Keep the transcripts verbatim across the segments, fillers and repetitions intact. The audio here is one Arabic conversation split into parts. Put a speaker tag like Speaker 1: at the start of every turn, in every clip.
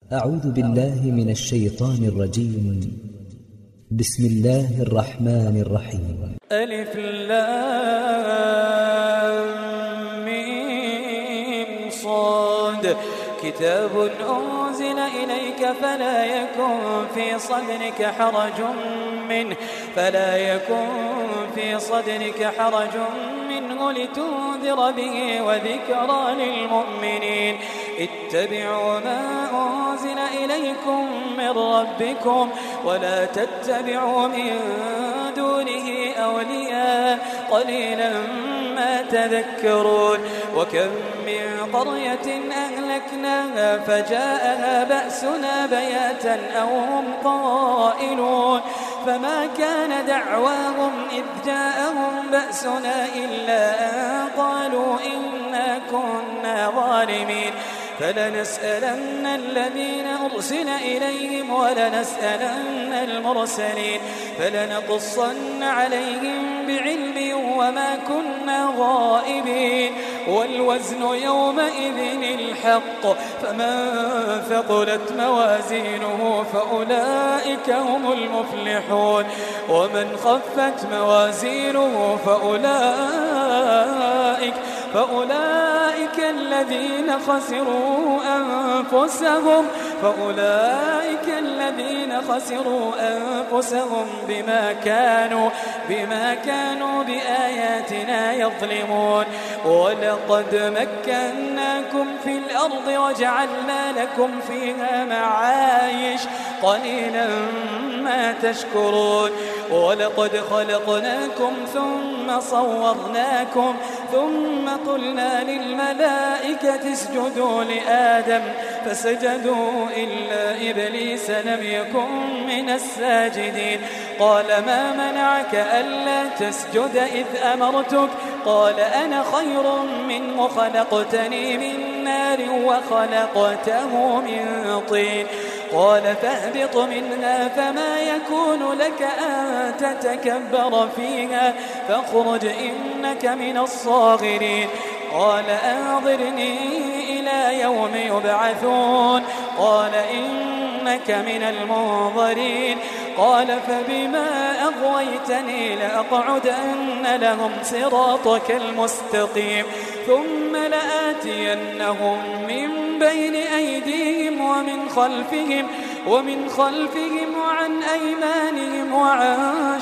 Speaker 1: أعوذ بالله من الشيطان الرجيم. بسم الله الرحمن الرحيم.
Speaker 2: ألف لام ميم صاد. كتاب أنزل إليك فلا يكن في صدرك حرج منه فلا يكن في صدرك حرج منه لتنذر به وذكرى للمؤمنين. اتبعوا ما أنزل إليكم من ربكم ولا تتبعوا من دونه أولياء قليلا ما تذكرون. وكم من قرية أهلكناها فجاءها بأسنا بياتا أو هم قائلون فما كان دعواهم إذ جاءهم بأسنا إلا أن قالوا إنا كنا ظالمين. فلنسألن الذين أرسل إليهم ولنسألن المرسلين فلنقصن عليهم بعلم وما كنا غائبين. والوزن يومئذ الحق فمن ثقلت موازينه فأولئك هم المفلحون ومن خفت موازينه فأولئك فأولئك الذين خسروا أنفسهم فأولئك الذين خسروا أنفسهم بما كانوا بما كانوا بآياتنا يظلمون. ولقد مكناكم في الأرض وجعلنا لكم فيها معايش قليلا ما تشكرون. ولقد خلقناكم ثم صورناكم ثم قلنا للملائكة اسجدوا لآدم فسجدوا إلا إبليس لم يكن من الساجدين. قال ما منعك ألا تسجد إذ أمرتك قال أنا خير منه خلقتني من نار وخلقته من طين. قال فاهبط منها فما يكون لك أن تتكبر فيها فاخرج إنك من الصاغرين. قال أنظرني إلى يوم يبعثون قال إنك من المنظرين. قال فبما أغويتني لأقعدن لهم صراطك المستقيم ثم لآتينهم من بين أيديهم ومن خلفهم ومن خلفهم وعن أيمانهم وعن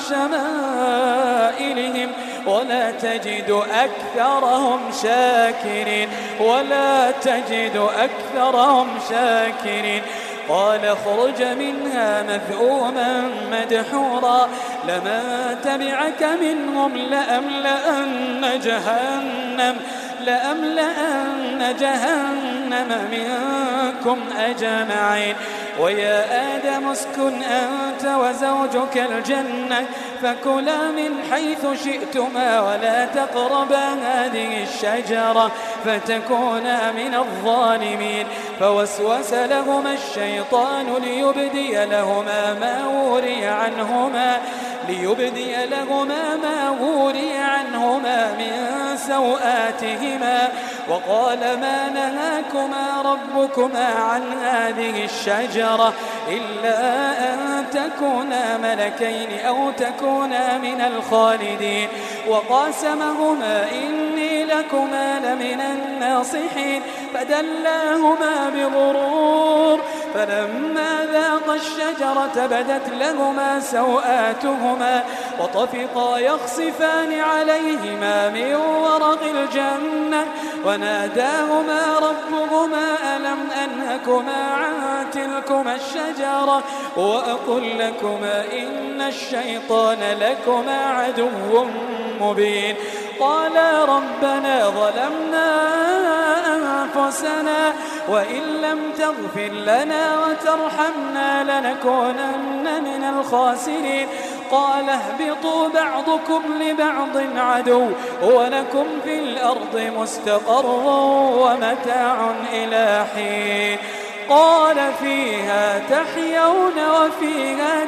Speaker 2: شمائلهم ولا تجد أكثرهم شاكرين ولا تجد أكثرهم شاكرين. قال اخرج منها مذءوما مدحورا لمن تبعك منهم لأملأن جهنم لأملأن جهنم منكم أجمعين. ويا آدم اسكن أنت وزوجك الجنة فكلا من حيث شئتما ولا تقربا هذه الشجرة فتكونا من الظالمين. فوسوس لهما الشيطان ليبدي لهما ما وري عنهما ليبدي لهما ما وري عنهما من سوآتهما وقال ما نهاكما ربكما عن هذه الشجرة إلا أن تكونا ملكين أو تكونا من الخالدين. وقاسمهما إني لكما لمن الناصحين فدلاهما بغرور فلما ذاقا الشجرة بدت لهما سوآتهما وطفقا يخصفان عليهما من ورق الجنة وناداهما ربهما ألم أنهكما عن تلكما الشجرة وأقل لكما إن الشيطان لكما عدو مبين. قالا ربنا ظلمنا أنفسنا وإن لم تغفر لنا وترحمنا لنكونن من الخاسرين. قال اهبطوا بعضكم لبعض عدو ولكم في الأرض مستقر ومتاع إلى حين. قال فيها تحيون وفيها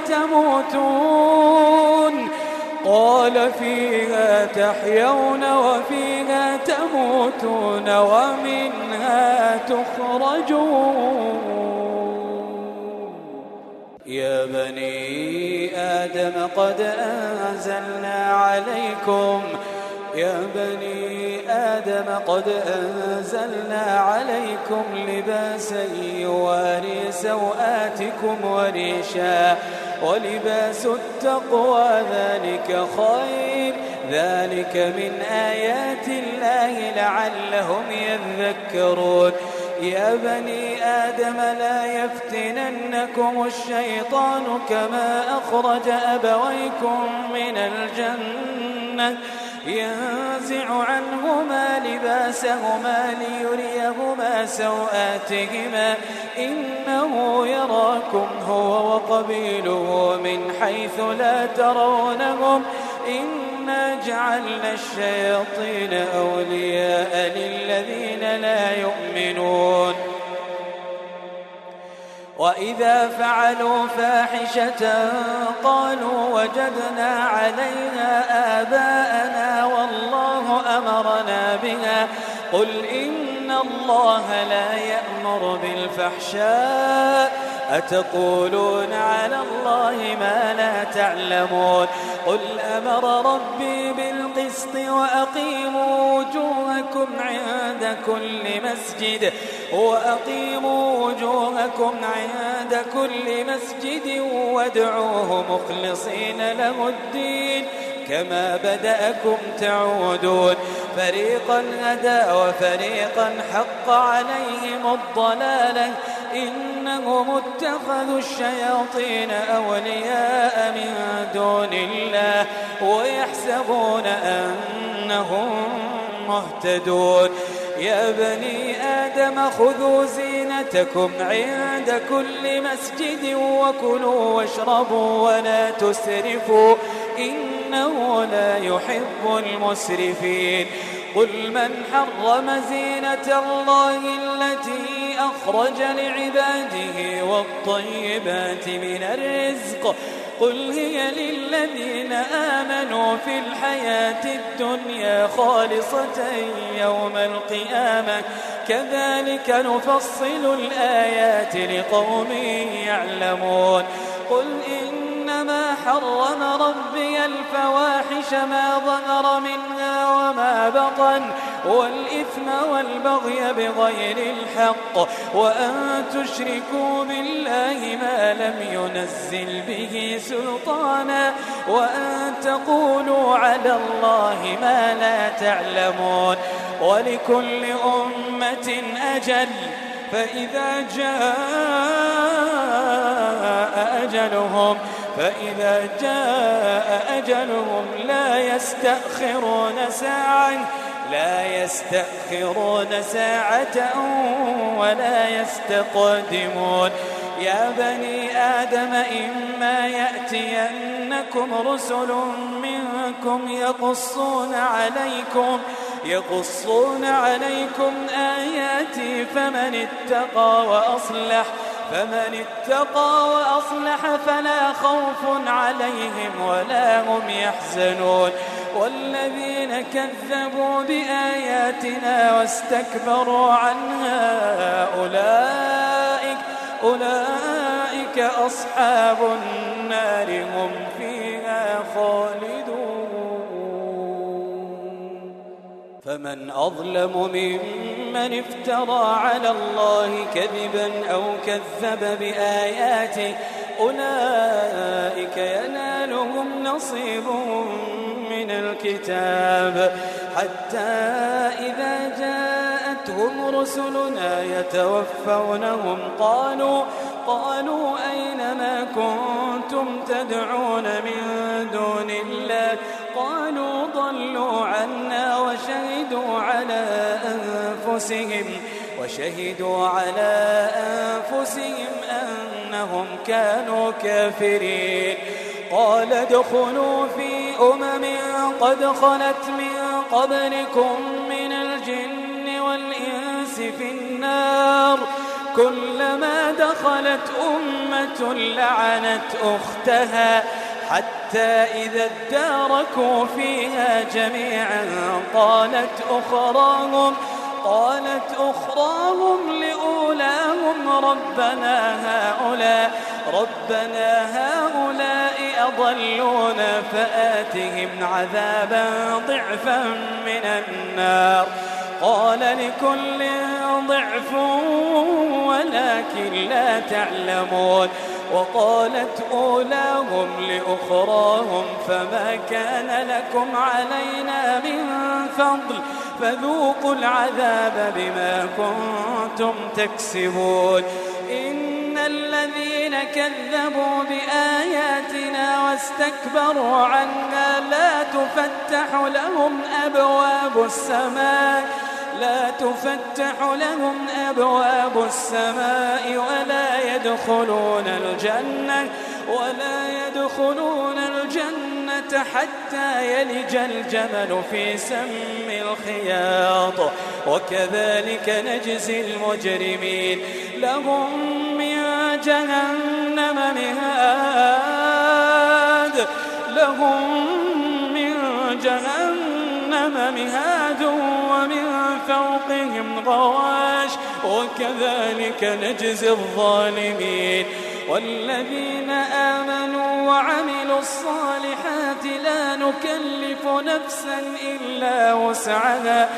Speaker 2: تموتون قال فيها تحيون وفيها تموتون ومنها تخرجون. يا بني آدم قد أنزلنا عليكم يا بني آدم قد أنزلنا عليكم لباسا يواري سوآتكم وريشا ولباس التقوى ذلك خير ذلك من آيات الله لعلهم يذكرون يا بني آدم لا يفتننكم الشيطان كما أخرج أبويكم من الجنة ينزع عنهما لباسهما ليريهما سوآتهما إنه يراكم هو وقبيله من حيث لا ترونهم إنا جعلنا الشياطين أولياء للذين لا يؤمنون وإذا فعلوا فاحشة قالوا وجدنا عليها آباءنا والله أمرنا بها قل إن الله لا يأمر بالفحشاء أتقولون على الله ما لا تعلمون قل أمر ربي بالقسط وأقيموا وجوهكم عند كل مسجد وأقيموا وجوهكم عند كل مسجد وادعوه مخلصين له الدين كما بدأكم تعودون فريقا هدى وفريقا حق عليهم الضلالة إنهم اتخذوا الشياطين أولياء من دون الله ويحسبون أنهم مهتدون يا بني آدم خذوا زينتكم عند كل مسجد وكلوا واشربوا ولا تسرفوا إنه لا يحب المسرفين قل من حرم زينة الله التي أخرج لعباده والطيبات من الرزق قل هي للذين آمنوا في الحياة الدنيا خالصة يوم القيامة كذلك نفصل الآيات لقوم يعلمون قل إنما حرم ربي الفواحش ما ظهر منها وما بطن والإثم والبغي بغير الحق وأن تشركوا بالله ما لم ينزل به سلطانا وأن تقولوا على الله ما لا تعلمون ولكل أمة أجل فإذا جاء أجلهم فإذا جاء أجلهم لا يستأخرون ساعة لا يستأخرون ساعة ولا يستقدمون يا بني آدم إما يأتينكم رسل منكم يقصون عليكم يقصون عليكم آياتي فمن اتقى وأصلح فمن اتقى وأصلح فلا خوف عليهم ولا هم يحزنون والذين كذبوا بآياتنا واستكبروا عنها أولئك أولئك أصحاب النار هم فيها خالدون فمن أظلم ممن افترى على الله كذبا أو كذب بآياته أولئك ينالهم نصيبهم من الكتاب حتى إذا جاءتهم رسلنا يتوفونهم قالوا قالوا أين ما كنتم تدعون من دون الله قالوا ضلوا عنا وشهدوا على أنفسهم وشهدوا على أنفسهم أنهم كانوا كافرين قال ادخلوا في أمم قد خلت من قبلكم من الجن والإنس في النار كلما دخلت أمة لعنت أختها حتى إذا اداركوا فيها جميعا قالت أخراهم قالت أخراهم لأولاهم ربنا هؤلاء ربنا هؤلاء أضلونا فآتهم عذابا ضعفا من النار قال لكل ضعف ولكن لا تعلمون وقالت أولاهم لأخراهم فما كان لكم علينا من فضل فذوقوا العذاب بما كنتم تكسبون إن الذين كذبوا بآياتنا واستكبروا عنها لا تفتح لهم أبواب السماء لا تفتح لهم أبواب السماء ولا يدخلون الجنة ولا يدخلون الجنة حتى يلج الجمل في سم الخياط وكذلك نجزي المجرمين لهم من جهنم مهاد لهم من جهنم مهاد ومن فوقهم غواش وكذلك نجزي الظالمين والذين آمنوا وعملوا الصالحات لا نكلف نفسا إلا وسعها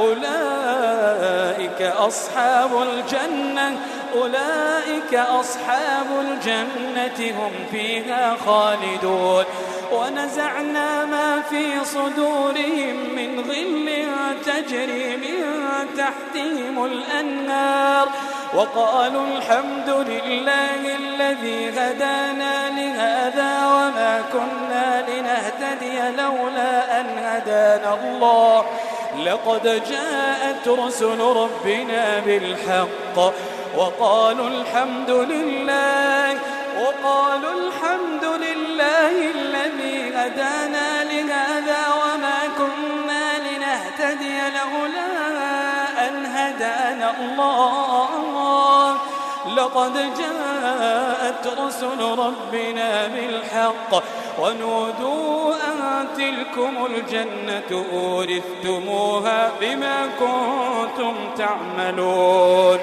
Speaker 2: أولئك أصحاب الجنة أولئك أصحاب الجنة هم فيها خالدون ونزعنا ما في صدورهم من غل تجري من تحتهم الأنهار وقالوا الحمد لله الذي هدانا لهذا وما كنا لنهتدي لولا أن هدانا الله لقد جاءت رسل ربنا بالحق وقالوا الحمد لله وقالوا الحمد لله الذي هدانا لهذا وما كنا لنهتدي لولا أن هدانا الله لقد جاءت رسل ربنا بالحق ونودوا أن تلكم الجنة أورثتموها بما كنتم تعملون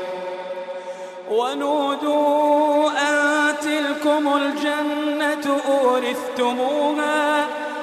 Speaker 2: ونودوا أن تلكم الجنة أورثتموها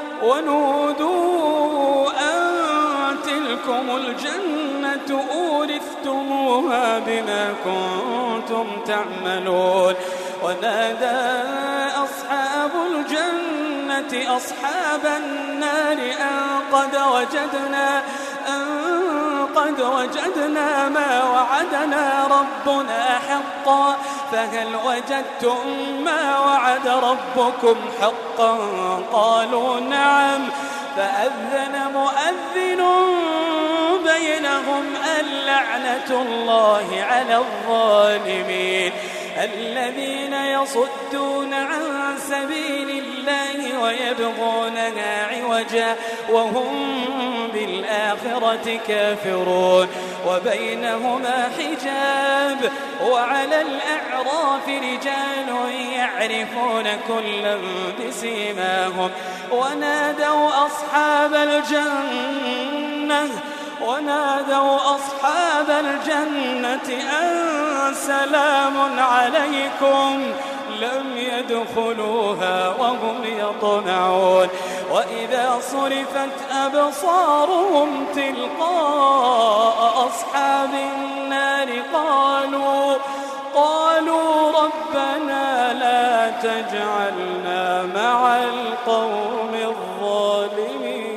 Speaker 2: ونودوا أن تلكم الجنة أورثتموها بما كنتم تعملون ونادى أصحاب الجنة أصحاب النار أن قد وجدنا أن قد وجدنا ما وعدنا ربنا حقا فهل وجدتم ما وعد ربكم حقا قالوا نعم فأذن مؤذن بينهم اللعنة الله على الظالمين الذين يصدون عن سبيل الله ويبغونها عوجا وهم بالآخرة كافرون وبينهما حجاب وعلى الأعراف رجال يعرفون كلا بسيماهم ونادوا أصحاب الجنة ونادوا أصحاب الجنة أن سلام عليكم لم يدخلوها وهم يطمعون وإذا صرفت أبصارهم تلقاء أصحاب النار قالوا قالوا ربنا لا تجعلنا مع القوم الظالمين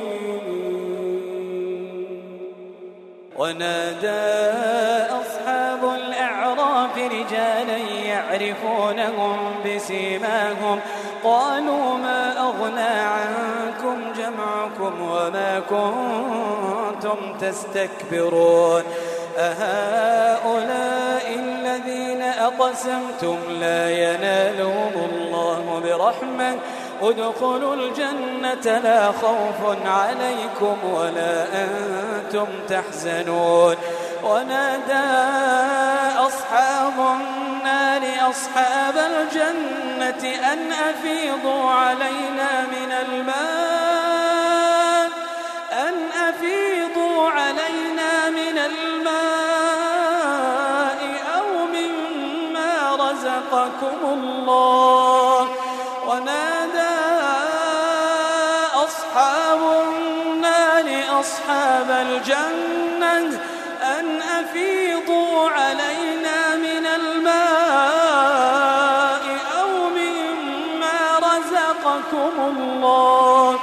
Speaker 2: ونادى أصحاب الأعراف رجالا يعرفونهم بسيماهم قالوا ما أغنى عنكم جمعكم وما كنتم تستكبرون أهؤلاء الذين أقسمتم لا ينالهم الله برحمة ادخلوا الجنة لا خوف عليكم ولا أنتم تحزنون ونادى أصحاب النار أصحاب الجنة أن أفيضوا علينا من الماء أن أفيضوا علينا من الماء رزقكم الله. ونادى أصحاب النار أصحاب الجنة أن أفيضوا علينا من الماء أو مما رزقكم الله.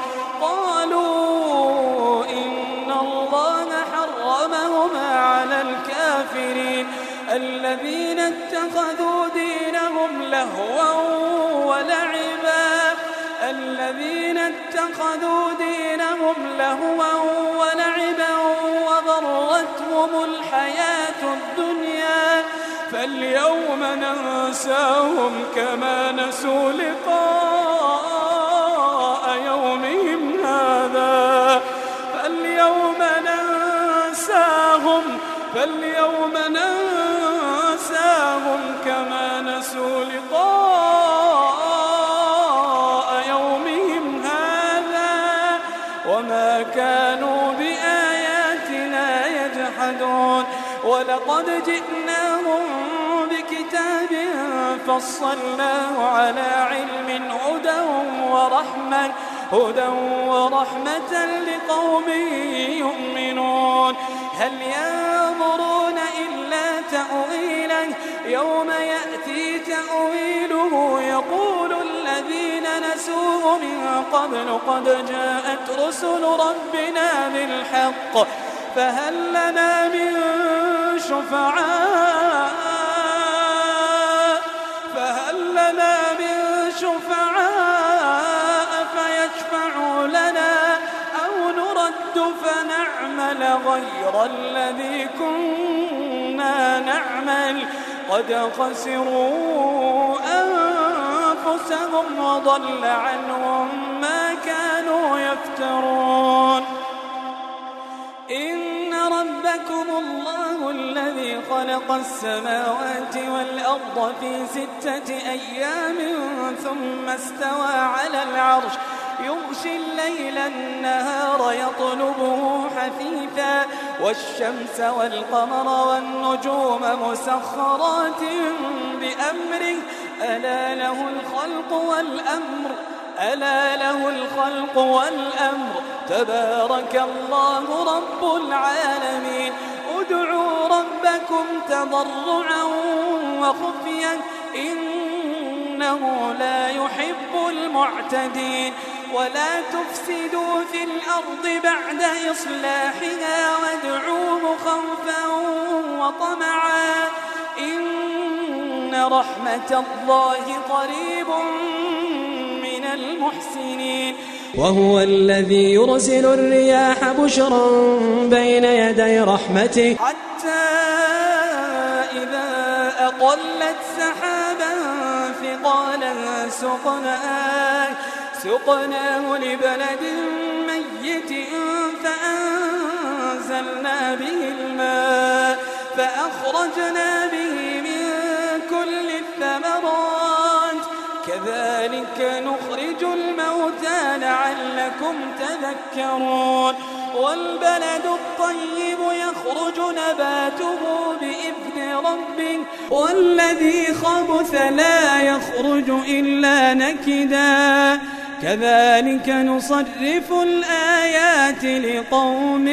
Speaker 2: قالوا إن الله حرمهما على الكافرين الذين اتخذوا دينهم لهوا ولعبا الذين اتخذوا دينهم لهوا ولعبا وغرتهم الحياة الدنيا فاليوم ننساهم كما نسوا لقاء يومهم هذا فاليوم ننساهم فاليوم ننساهم كما نسوا لقاء يومهم هذا وما كانوا بآياتنا يجحدون. ولقد جئناهم بكتاب فصلناه على علم هدى ورحمة هدى ورحمة لقوم يؤمنون. هل ينظرون إلا تأويله يوم يأتي تأويله يقول الذين نسوه من قبل قد جاءت رسل ربنا بالحق فهل لنا من شفعاء فهل لنا من شفعاء فيشفعوا لنا أو نرد فنعمل غير الذي كنا نعمل قد خسروا أنفسهم وضل عنهم ما كانوا يفترون. إن ربكم الله الذي خلق السماوات والأرض في ستة أيام ثم استوى على العرش يغشي الليل النهار يطلبه حثيثا والشمس والقمر والنجوم مسخرات بأمره ألا له الخلق والأمر ألا له الخلق والأمر تبارك الله رب العالمين. ادعوا ربكم تضرعا وخفيا إنه لا يحب المعتدين. ولا تفسدوا في الأرض بعد إصلاحها وادعوه خوفا وطمعا إن رحمة الله قريب من المحسنين.
Speaker 3: وهو الذي يرسل الرياح بشرا بين يدي رحمته
Speaker 2: حتى إذا أقلت سحابا ثقالا سقناه سقناه لبلد ميت فأنزلنا به الماء فأخرجنا به من كل الثمرات كذلك نخرج الموتى لعلكم تذكرون. والبلد الطيب يخرج نباته بإذن ربه والذي خبث لا يخرج إلا نكدا كذلك نصرف الآيات لقوم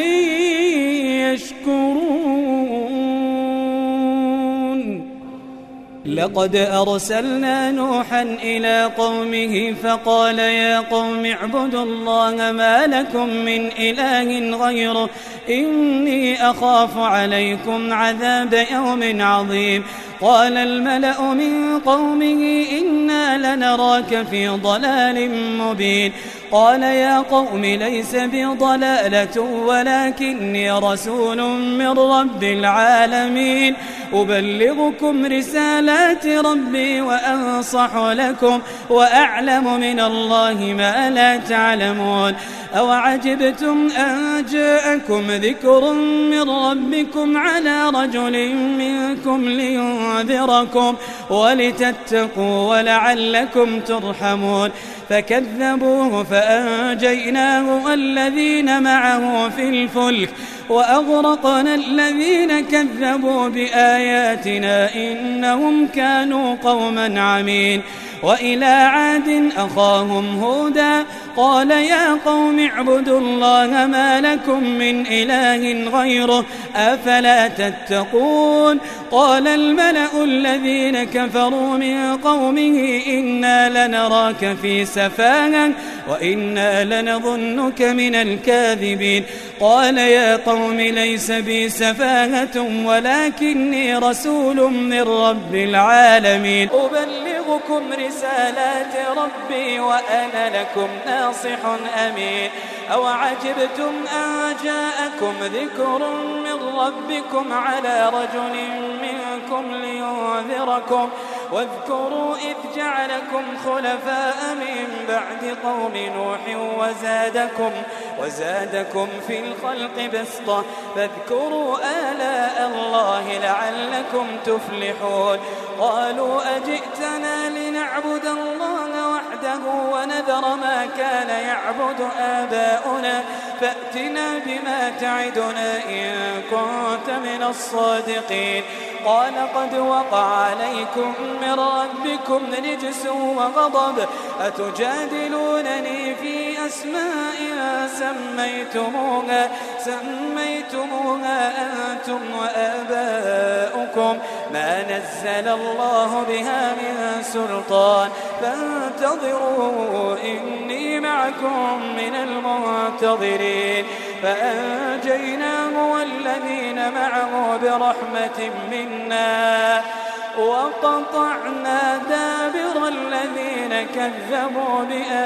Speaker 2: يشكرون. لقد أرسلنا نوحا إلى قومه فقال يا قوم اعبدوا الله ما لكم من إله غيره إني أخاف عليكم عذاب يوم عظيم. قال الملأ من قومه إنا لنراك في ضلال مبين. قال يا قوم ليس بي ضلالة ولكني رسول من رب العالمين أبلغكم رسالات ربي وأنصح لكم وأعلم من الله ما لا تعلمون. أوعجبتم أن جاءكم ذكر من ربكم على رجل منكم لينذركم ولتتقوا ولعلكم ترحمون. فكذبوه فأنجيناه والذين معه في الفلك وأغرقنا الذين كذبوا بآياتنا إنهم كانوا قوما عمين. وإلى عاد أخاهم هودا قال يا قوم اعبدوا الله ما لكم من إله غيره أفلا تتقون. قال الملأ الذين كفروا من قومه إنا لنراك في سفاهة وإنا لنظنك من الكاذبين. قال يا قوم ليس بي سفاهة ولكني رسول من رب العالمين أبلغكم رسالات ربي وأنا لكم ناصح أمين. أو عجبتم أن جاءكم ذكر من ربكم على رجل منكم لينذركم واذكروا إذ جعلكم خلفاء من بعد قوم نوح وزادكم, وزادكم في الخلق بسطة فاذكروا آلاء الله لعلكم تفلحون. قالوا أجئتنا لنعبد الله وحده ونذر ما كان يعبد آباؤنا فأتنا بما تعدنا إن كنت من الصادقين. قال قد وقع عليكم من ربكم رجس وغضب أتجادلونني في أسماء سميتموها, سميتموها أنتم وآباؤكم ما نزل الله بها من سلطان فانتظروا إني معكم من المنتظرين. فأنجيناه والذين معه برحمة منا وقطعنا دابر الذين كذبوا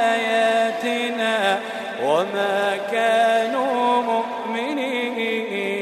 Speaker 2: بآياتنا وما كانوا مؤمنين.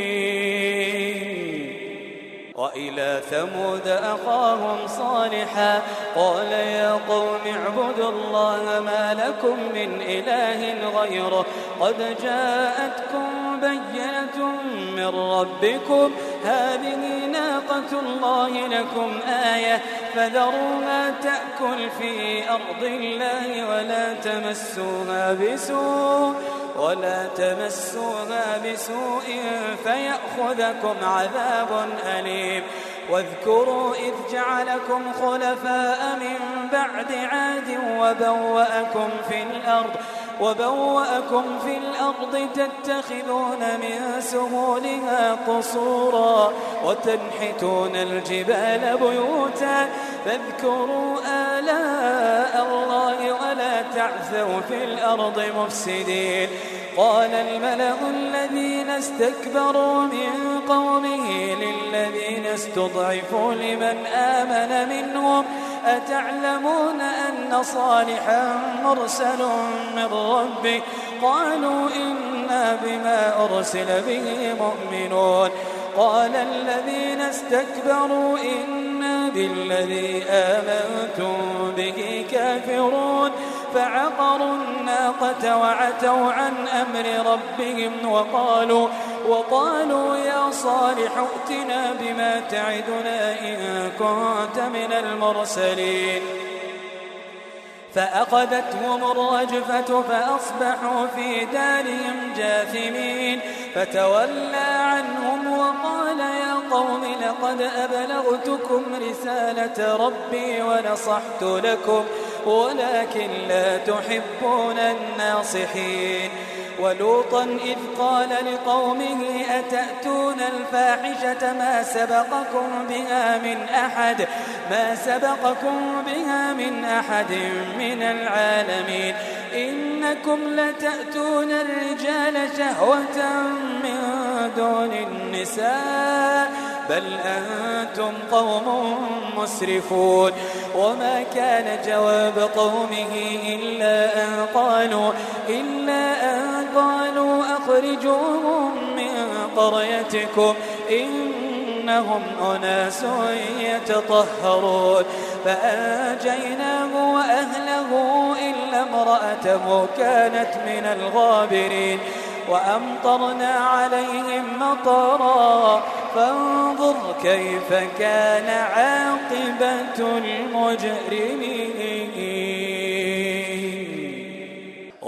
Speaker 2: وإلى ثمود أخاهم صالحا قال يا قوم اعبدوا الله ما لكم من إله غيره قد جاءتكم بينة من ربكم هذه ناقة الله لكم آية فذروها تأكل في أرض الله ولا تمسوها بسوء ولا تمسوها بسوء فيأخذكم عذاب أليم. واذكروا إذ جعلكم خلفاء من بعد عاد وبوأكم في الأرض وبوأكم في الأرض تتخذون من سهولها قصورا وتنحتون الجبال بيوتا فاذكروا آلاء الله ولا تعثوا في الأرض مفسدين. قال الملأ الذين استكبروا من قومه للذين استضعفوا لمن آمن منهم أتعلمون أن صالحا مرسل من ربه قالوا إنا بما أرسل به مؤمنون. قال الذين استكبروا إنا بالذي آمنتم به كافرون فعقروا الناقة وعتوا عن أمر ربهم وقالوا, وقالوا يا صالح ائتنا بما تعدنا إن كنت من المرسلين. فأخذتهم الرجفة فأصبحوا في دارهم جاثمين فتولى عنهم وقال يا قوم لقد أبلغتكم رسالة ربي ونصحت لكم ولكن لا تحبون الناصحين. ولوطا إذ قال لقومه أتأتون الفاحشة ما سبقكم بها من أحد ما سبقكم بها من أحد من العالمين إنكم لتأتون الرجال شهوة من دون النساء بل أنتم قوم مسرفون. وما كان جواب قومه إلا أن قالوا إلا أن قالوا أخرجوهم من قريتكم إنهم أناس يتطهرون. فأنجيناه وأهله إلا امرأته كانت من الغابرين وأمطرنا عليهم مطرا فانظر كيف كان عاقبة المجرمين.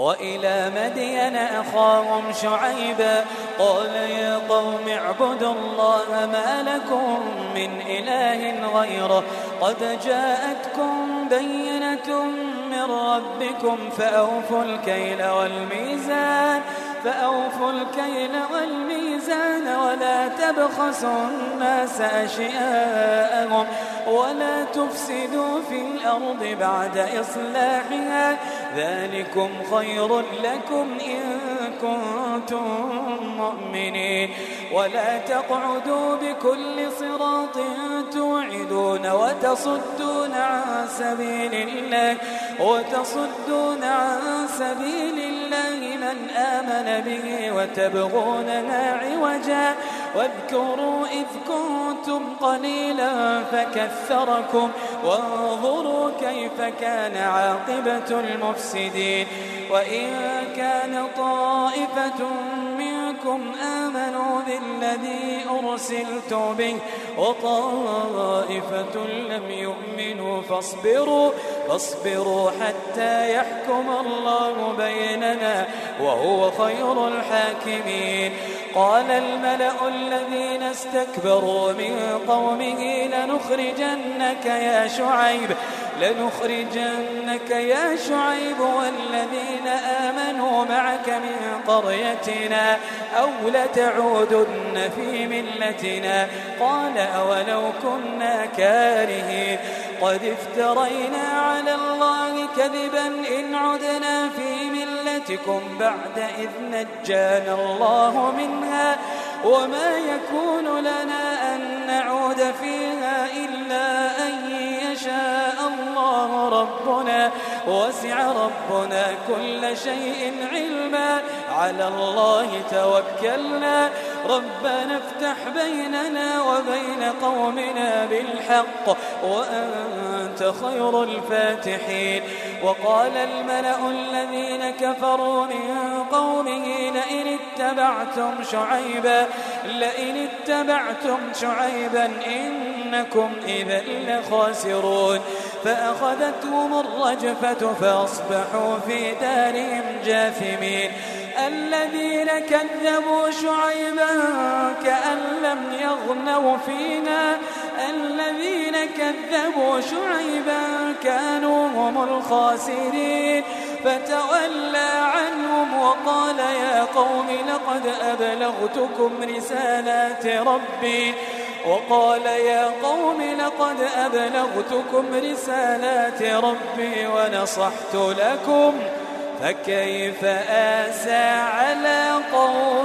Speaker 2: وإلى مدين أخاهم شعيبا قال يا قوم اعبدوا الله ما لكم من إله غيره قد جاءتكم بينة من ربكم فأوفوا الكيل والميزان فأوفوا الكيل والميزان ولا تبخسوا الناس أشياءهم ولا تفسدوا في الأرض بعد إصلاحها ذلكم خير لكم إن كنتم مؤمنين ولا تقعدوا بكل صراط توعدون وتصدون عن سبيل الله وتصدون عن سبيل الله من آمن به وتبغونها عوجا واذكروا إذ كنتم قليلا فكثركم وانظروا كيف كان عاقبة المفسدين وإن كان طائفة منكم آمنوا بالذي أرسلت به وطائفة لم يؤمنوا فاصبروا فاصبروا حتى يحكم الله بيننا وهو خير الحاكمين قال الملأ الذين استكبروا من قومه لنخرجنك يا شعيب لنخرجنك يا شعيب والذين آمنوا معك من قريتنا أو لتعودن في ملتنا قال أولو كنا كارهين قد افترينا على الله كذبا إن عدنا في ملتكم بعد إذ نجانا الله منها وما يكون لنا أن نعود فيها إلا أن يشاء الله ربنا وسع ربنا كل شيء علما على الله توكلنا ربنا افتح بيننا وبين قومنا بالحق وأنت خير الفاتحين وقال الملأ الذين كفروا من قومه لئن اتبعتم شعيبا لئن اتبعتم شعيبا إنكم إذا لخاسرون فأخذتهم الرجفة فأصبحوا في دارهم جاثمين الذين كذبوا شعيبا كأن لم يغنوا فينا الذين كذبوا شعيبا كانوا هم الخاسرين فتولى عنهم وقال يا قوم لقد أبلغتكم رسالات ربي وقال يا قوم لقد أبلغتكم رسالات ربي ونصحت لكم فكيف آسى على قوم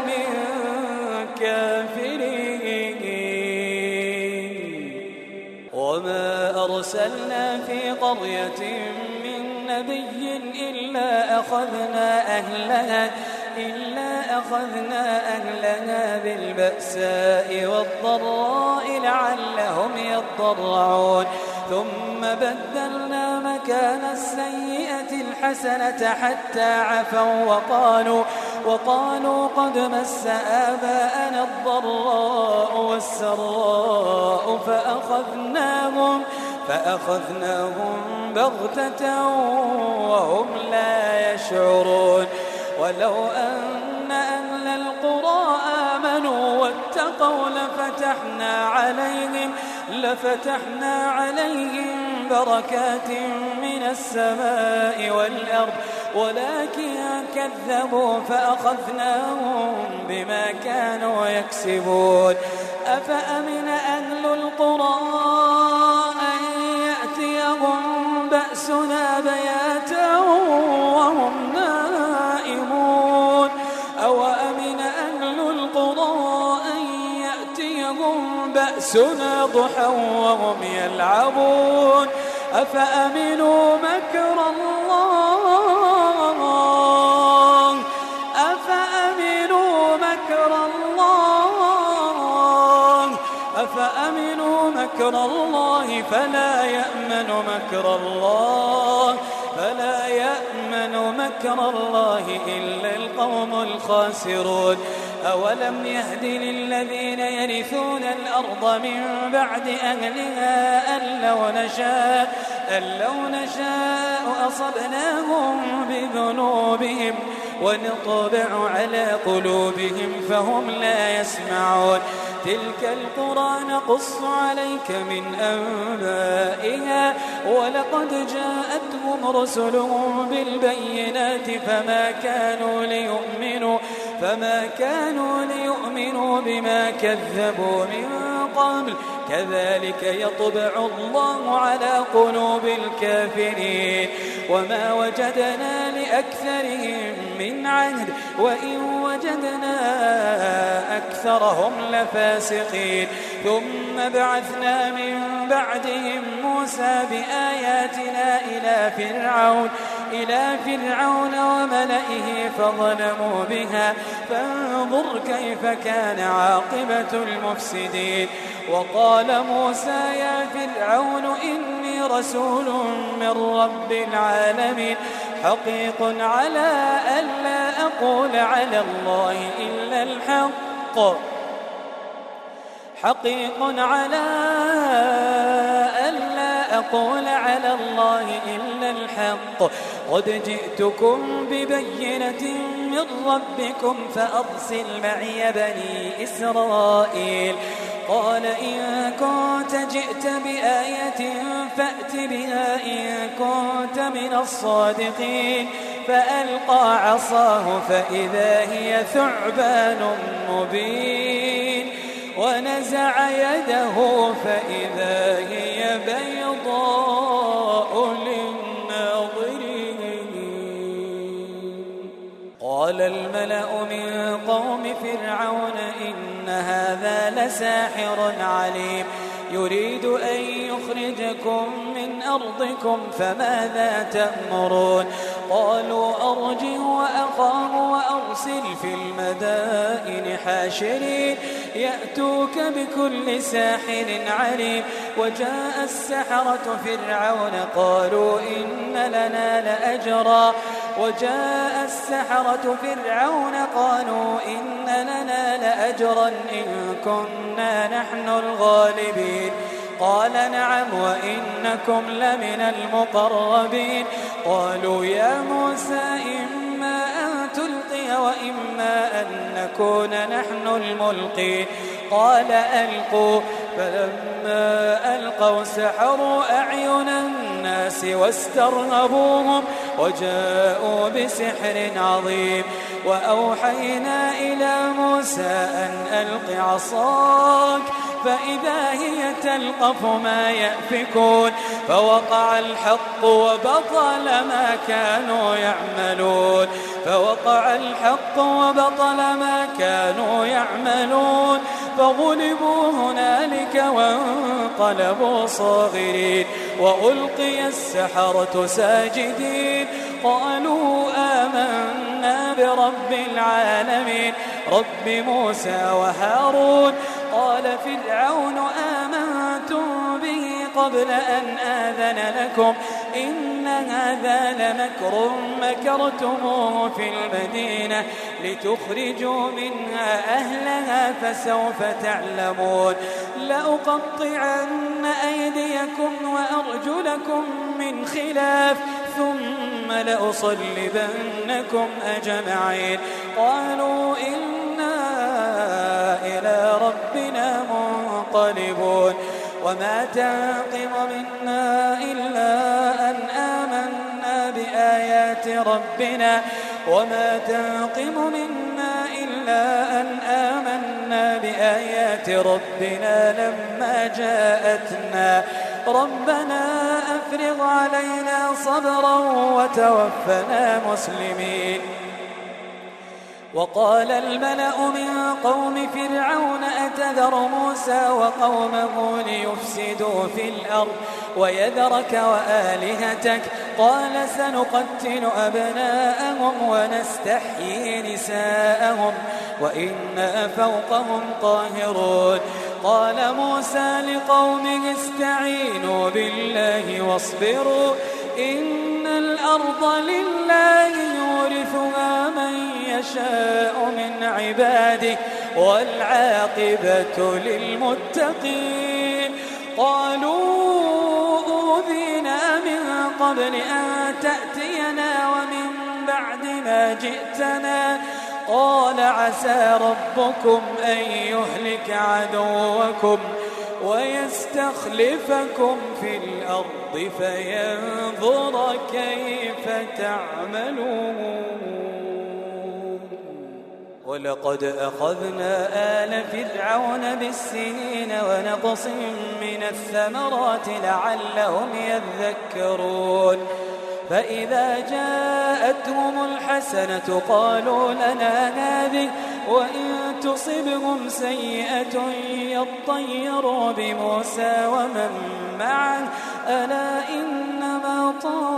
Speaker 2: كافرين وما أرسلنا في قرية من نبي إلا أخذنا أهلها إلا أخذنا أهلها بالبأساء والضراء لعلهم يضرعون ثم بدلنا مكان السيئة الحسنة حتى عفوا وقالوا وقالوا قد مس آباءنا الضراء والسراء فأخذناهم فأخذناهم بغتة وهم لا يشعرون ولو أن أهل القرى آمنوا واتقوا لفتحنا عليهم لفتحنا عليهم بركات من السماء والأرض ولكن كذبوا فأخذناهم بما كانوا يكسبون أفأمن أهل القرى أن يأتيهم بأسنا بياتا وهم نائمون أو أمن أهل القرى أن يأتيهم بأسنا ضحى وهم يلعبون أفأمنوا مكر الله أفأمنوا مكر الله أفأمنوا مكر الله فلا يأمن مكر الله فلا يأمن مكر الله إلا القوم الخاسرون أولم يهد للذين يرثون الأرض من بعد أهلها أن لو نشاء, أن لو نشاء أصبناهم بذنوبهم ونطبع على قلوبهم فهم لا يسمعون. تلك القرى نقص عليك من أنبائها ولقد جاءتهم رسلهم بالبينات فما كانوا ليؤمنوا فما كانوا ليؤمنوا بما كذبوا من قبل كذلك يطبع الله على قلوب الكافرين. وما وجدنا لأكثرهم من عهد وإن وجدنا أكثرهم لفاسقين. ثم بعثنا من بعدهم موسى بآياتنا إلى فرعون إلى فرعون وملئه فظلموا بها فانظر كيف كان عاقبة المفسدين. وقال موسى يا فرعون إني رسول من رب العالمين حقيق على ألا أقول على الله إلا الحق حقيق على ألا أقول على الله إلا الحق قد جئتكم ببينة من ربكم فأرسل معي بني إسرائيل. قال إن كنت جئت بآية فأت بها إن كنت من الصادقين. فألقى عصاه فإذا هي ثعبان مبين ونزع يده فإذا هي بيضاء للناظرين. قال الملأ من قوم فرعون إن هذا لساحر عليم يريد أن يخرجكم من أرضكم فماذا تأمرون. قالوا أرجه وأخاه وأرسل في المدائن حاشرين يأتوك بكل ساحر عليم. وجاء السحرة فرعون قالوا إن لنا لأجرا وجاء السحرة فرعون قالوا إن لنا لأجرا إن كنا نحن الغالبين. قال نعم وإنكم لمن المقربين. قالوا يا موسى إما أن تلقي وإما أن نكون نحن الملقين. قال ألقوا فلما ألقوا سحروا أعين الناس واسترهبوهم وجاءوا بسحر عظيم. وأوحينا إلى موسى أن ألق عصاك فإذا هي تلقف ما يأفكون. فوقع الحق وبطل ما كانوا يعملون فوقع الحق وبطل ما كانوا يعملون فغلبوا هنالك وانقلبوا صاغرين. وألقي السحرة ساجدين قالوا آمنا برب العالمين رب موسى وهارون. قال فرعون آمنتم به قبل أن آذن لكم إن هذا لمكر مكرتموه في المدينة لتخرجوا منها أهلها فسوف تعلمون. لأقطعن أيديكم وأرجلكم من خلاف ثم لأصلبنكم أجمعين. قالوا إنا إلى ربنا منقلبون. وما تنقم منا إلا أن آمنا بآيات ربنا وما تنقم منا إلا أن آمنا بآيات ربنا لما جاءتنا ربنا أفرغ علينا صبرا وتوفنا مسلمين. وقال الملأ من قوم فرعون أتذر موسى وقومه ليفسدوا في الأرض ويذرك وآلهتك قال سنقتل أبناءهم ونستحيي نساءهم وإنا فوقهم قاهرون. قال موسى لقومه استعينوا بالله واصبروا إن الأرض لله يورثها من يشاء من عباده والعاقبة للمتقين. قالوا أوذينا من قبل أن تأتينا ومن بعد ما جئتنا قال عسى ربكم أن يهلك عدوكم ويستخلفكم في الأرض فينظر كيف تعملون. ولقد أخذنا آل فرعون بالسنين ونقص من الثمرات لعلهم يذكرون. فإذا جاءتهم الحسنة قالوا لنا هذه وإن تصبهم سيئة يطيروا بموسى ومن معه ألا إنما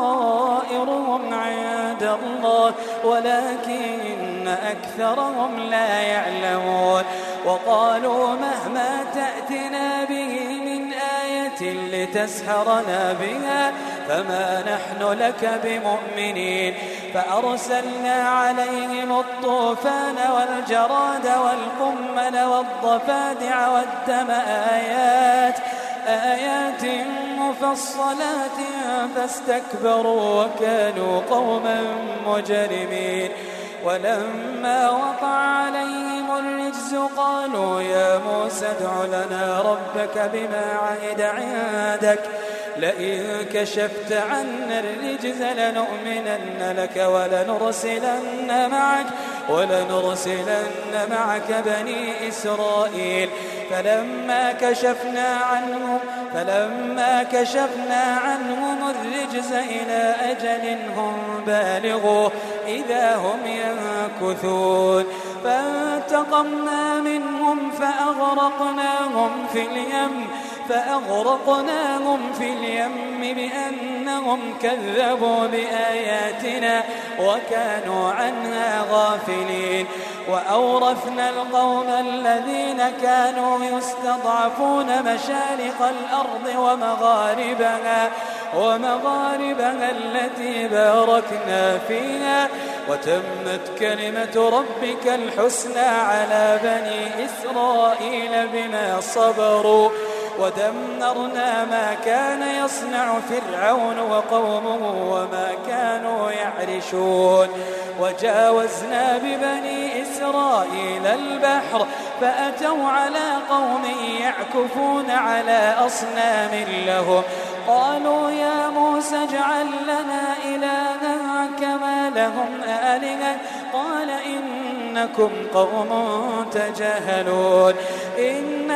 Speaker 2: طائرهم عند الله ولكن أكثرهم لا يعلمون. وقالوا مهما تأتنا به من آية لتسحرنا بها فما نحن لك بمؤمنين. فأرسلنا عليهم الطوفان والجراد والقمل والضفادع والدم آيات آيات مفصلات فاستكبروا وكانوا قوما مجرمين. ولما وقع عليهم الرجز قالوا يا موسى ادع لنا ربك بما عهد عندك لئن كشفت عنا الرجز لنؤمنن لك ولنرسلن معك ولنرسلن معك بني إسرائيل. فلما كشفنا عنهم فلما كشفنا عنهم الرجز إلى أجل هم بالغوه إذا هم ينكثون. فانتقمنا منهم فأغرقناهم في اليم فأغرقناهم في اليم بأنهم كذبوا بآياتنا وكانوا عنها غافلين. وأورثنا القوم الذين كانوا يستضعفون مشارق الأرض ومغاربها ومغاربها التي باركنا فيها وتمت كلمة ربك الحسنى على بني إسرائيل بما صبروا ودمرنا ما كان يصنع فرعون وقومه وما كانوا يعرشون. وجاوزنا ببني إسرائيل البحر فأتوا على قوم يعكفون على أصنام لهم قالوا يا موسى اجعل لنا إلها كما لهم آلهة قال إنكم قوم تجهلون. إن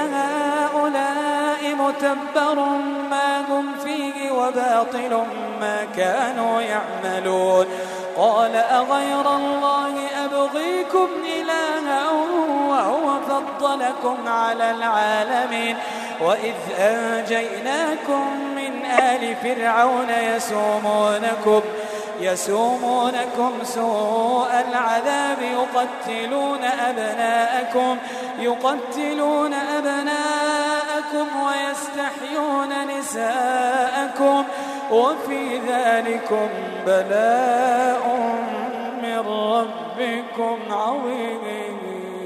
Speaker 2: هؤلاء متبر ما هم فيه وباطل ما كانوا يعملون. قال أغير الله أبغيكم إلها وهو فضلكم على العالمين وإذ أنجيناكم من آل فرعون يسومونكم يسومونكم سوء العذاب يقتلون أبناءكم يقتلون أبناءكم ويستحيون نساءكم وفي ذلكم بلاء من ربكم عظيم.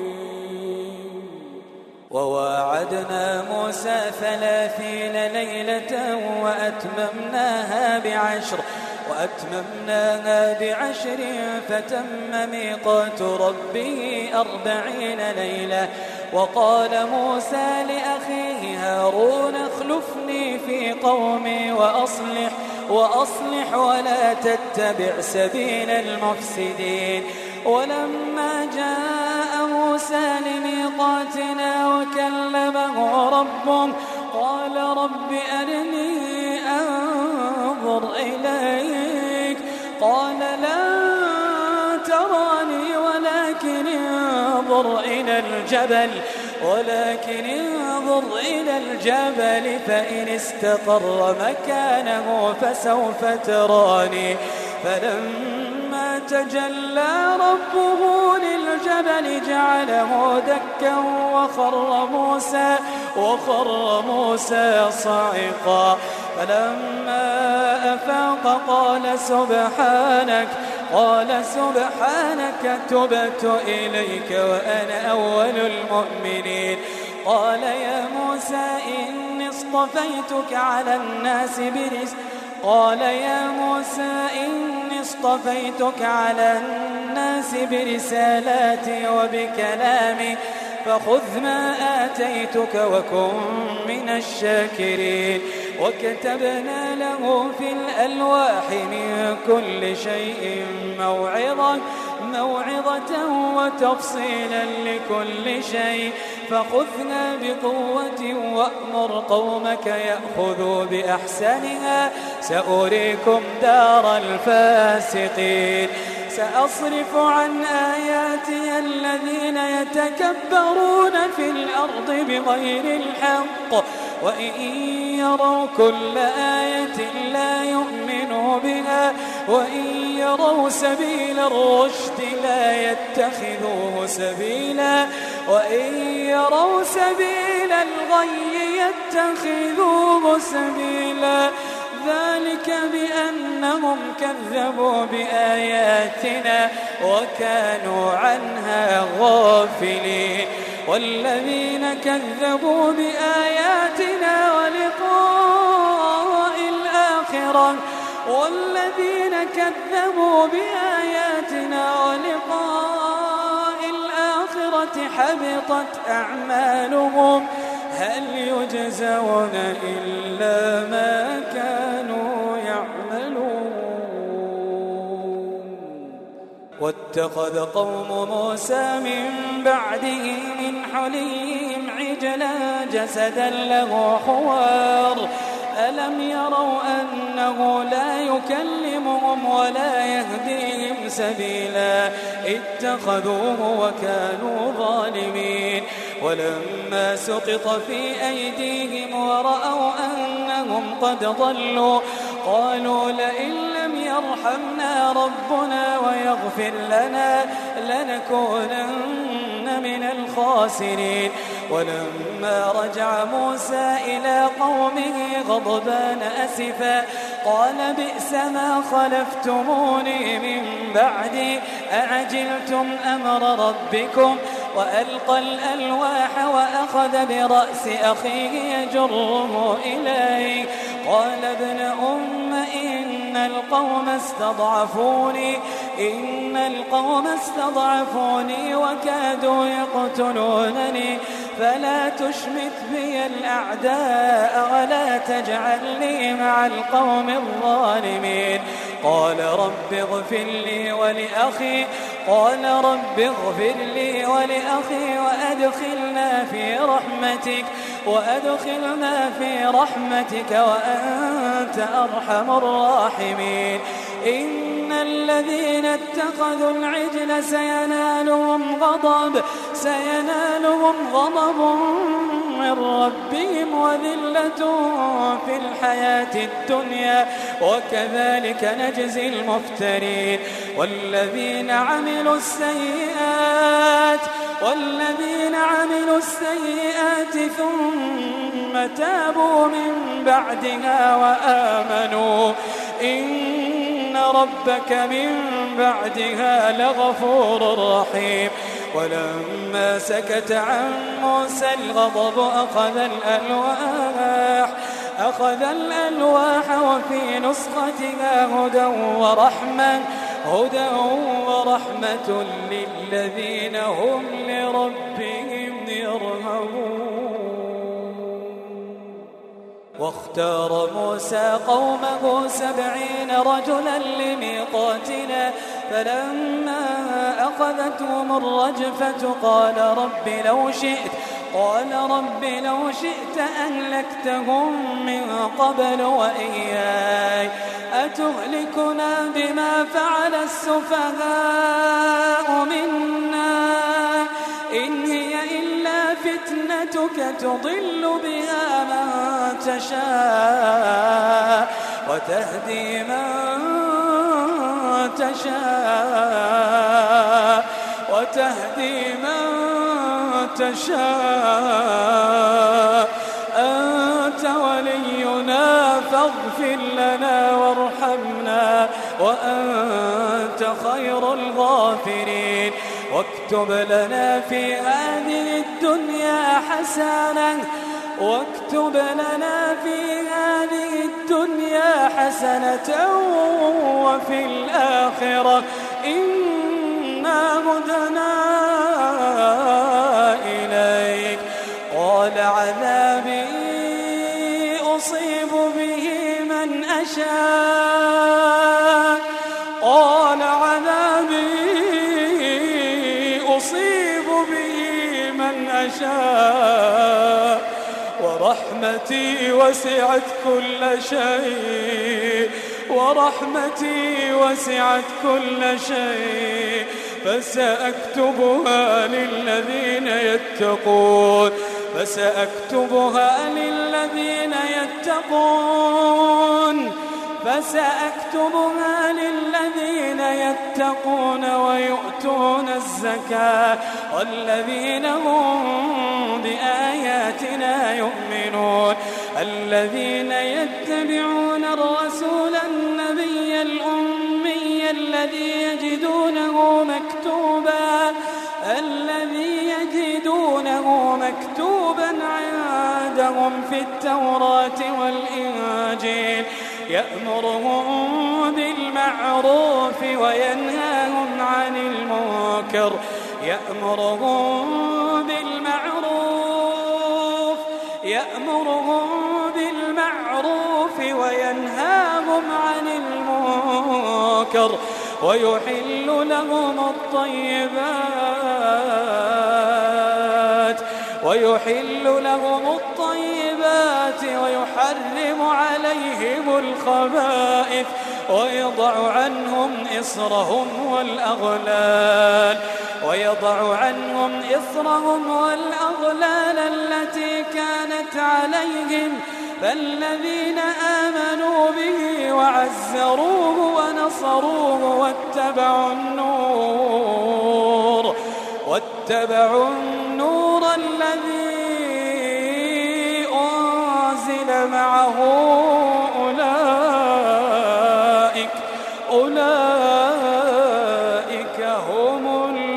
Speaker 2: وواعدنا موسى ثلاثين ليلة وأتممناها بعشر وأتممناها بعشر فتم ميقات ربه أربعين ليلة. وقال موسى لأخيه هارون اخلفني في قومي وأصلح وأصلح ولا تتبع سبيل المفسدين. ولما جاء موسى لميقاتنا وكلمه ربه قال رب أرني أنظر إليك قال لن تراني ولكن انظر إلى الجبل ولكن انظر إلى الجبل فإن استقر مكانه فسوف تراني. فلما تجلى ربه للجبل جعله دكا وخر موسى وخر موسى صاعقا. فلما أفاق قال سبحانك قال سبحانك تبت إليك وأنا أول المؤمنين. قال يا موسى إني اصطفيتك على الناس برس قال يا موسى إني اصطفيتك على الناس برسالاتي وبكلامي فخذ ما آتيتك وكن من الشاكرين. وكتبنا له في الألواح من كل شيء موعظة موعظة وتفصيلا لكل شيء فخذنا بقوة وأمر قومك يأخذوا بأحسنها سأريكم دار الفاسقين. سأصرف عن آياتي الذين يتكبرون في الأرض بغير الحق وإن يروا كل آية لا يؤمنوا بها وإن يروا سبيل الرشد لا يتخذوه سبيلا وإن يروا سبيل الغي يتخذوه سبيلا ذلك بأنهم كذبوا بآياتنا وكانوا عنها غافلين. والذين كذبوا بآياتنا ولقاء الآخرة والذين كذبوا بآياتنا ولقاء الآخرة حبطت أعمالهم هل يجزون إلا ما كانوا يعملون. واتخذ قوم موسى من بعده من حليهم عجلا جسدا له خوار ألم يروا أنه لا يكلمهم ولا يهديهم سبيلا اتخذوه وكانوا ظالمين. ولما سقط في أيديهم ورأوا أنهم قد ضلوا قالوا لئن لم يرحمنا ربنا ويغفر لنا لنكونن من الخاسرين. ولما رجع موسى إلى قومه غضبان أسفا قال بئس ما خلفتموني من بعدي أعجلتم أمر ربكم وألقى الألواح وأخذ برأس أخيه يجره إليه قال ابن أم إن القوم استضعفوني إن القوم استضعفوني وكادوا يقتلونني فلا تشمت بي الأعداء ولا تجعلني مع القوم الظالمين. قال رب اغفر لي ولأخي قال رب اغفر لي ولأخي وأدخلنا في رحمتك وأدخلنا في رحمتك وأنت أرحم الراحمين. إن الذين اتخذوا العجل سينالهم غضب سينالهم غضب من ربهم وذلة في الحياة الدنيا وكذلك نجزي المفترين. والذين عملوا السيئات والذين عملوا السيئات ثم تابوا من بعدها وآمنوا إن ربك من بعدها لغفور رحيم. ولما سكت عن موسى الغضب أخذ الألواح أخذ الألواح وفي نسختها هدى ورحمة هدى ورحمة للذين هم لربهم يرهبون. واختار موسى قومه سبعين رجلا لميقاتنا فلما أخذتهم الرجفة قال رب لو شئت قال رب لو شئت أهلكتهم من قبل وإياي أتهلكنا بما فعل السفهاء منا إن هي إلا فتنتك تضل بها من تشاء وتهدي من تشاء وتهدي من تشاء أنت ولينا فاغفر لنا وارحمنا وارحمنا وأنت خير الغافرين. واكتب لنا في هذه الدنيا حسنة واكتب لنا في هذه الدنيا حسنة وفي الآخرة إنا هدنا إليك. قال عذابي أصيب به من أشاء قال عذابي أصيب به من أشاء ورحمتي وسعت كل شيء ورحمتي وسعت كل شيء فسأكتبها للذين يتقون فسأكتبها للذين يتقون فسأكتبها للذين يتقون ويؤتون الزكاة والذين هم بآياتنا يؤمنون. الذين يتبعون الرسول النبي الأمي الذي يجدونه مكتوبا الذي يجدونه مكتوبا عندهم في التوراة والإنجيل يأمرهم بالمعروف وينهاهم عن المنكر يأمرهم بالمعروف يأمرهم بالمعروف وينهاهم عن المنكر ويحل لهم الطيبات ويحل لهم الطيبات ويحرم عليهم الخبائث ويضع عنهم إصرهم والأغلال ويضع عنهم إصرهم والأغلال التي كانت عليهم فالذين آمنوا به وعزروه ونصروه واتبعوا النور واتبعوا النور الذي أنزل معه أولئك أولئك هم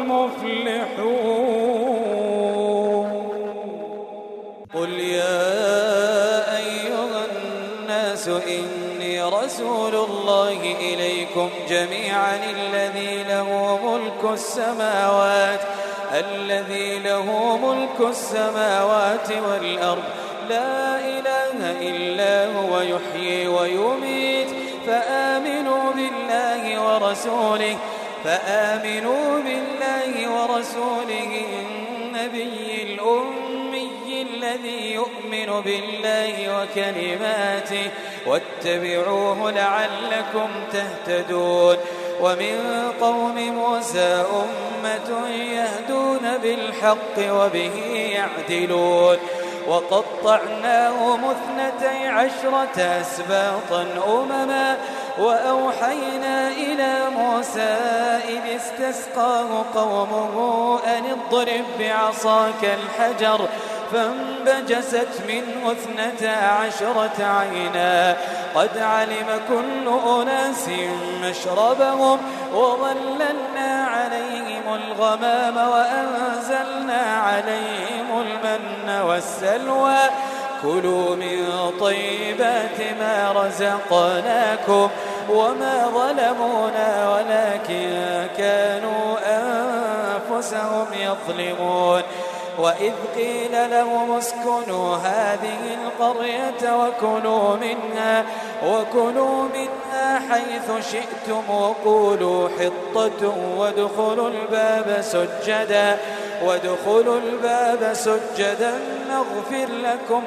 Speaker 2: المفلحون. قل يا أيها الناس إني رسول الله إليكم جميعا الذي له ملك السماوات الذي له ملك السماوات والأرض لا إله إلا هو يحيي ويميت فآمنوا بالله ورسوله فآمنوا بالله ورسوله النبي الأمي الذي يؤمن بالله وكلماته واتبعوه لعلكم تهتدون. ومن قوم موسى أمة يهدون بالحق وبه يعدلون وقطعناهم اثنتي عشرة أسباطا أمما وأوحينا إلى موسى إذ استسقاه قومه أن اضرب بعصاك الحجر فانبجست منه اثنتا عشرة عينا قد علم كل أناس مشربهم وظللنا عليهم الغمام وأنزلنا عليهم المن والسلوى كلوا من طيبات ما رزقناكم وما ظلمونا ولكن كانوا أنفسهم يظلمون. وإذ قيل لهم اسكنوا هذه القرية وكلوا منها وكلوا منها حيث شئتم وقولوا حطة وادخلوا الباب سجدا وادخلوا الباب سجدا نغفر لكم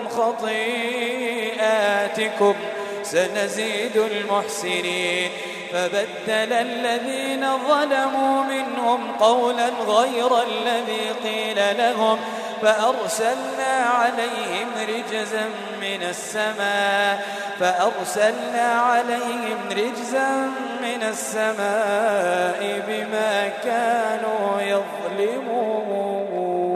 Speaker 2: خطيئاتكم سنزيد المحسنين. فبدل الذين ظلموا منهم قولا غير الذي قيل لهم فأرسلنا عليهم رجزا من السماء فأرسلنا عليهم رجزا من السماء بما كانوا يظلمون.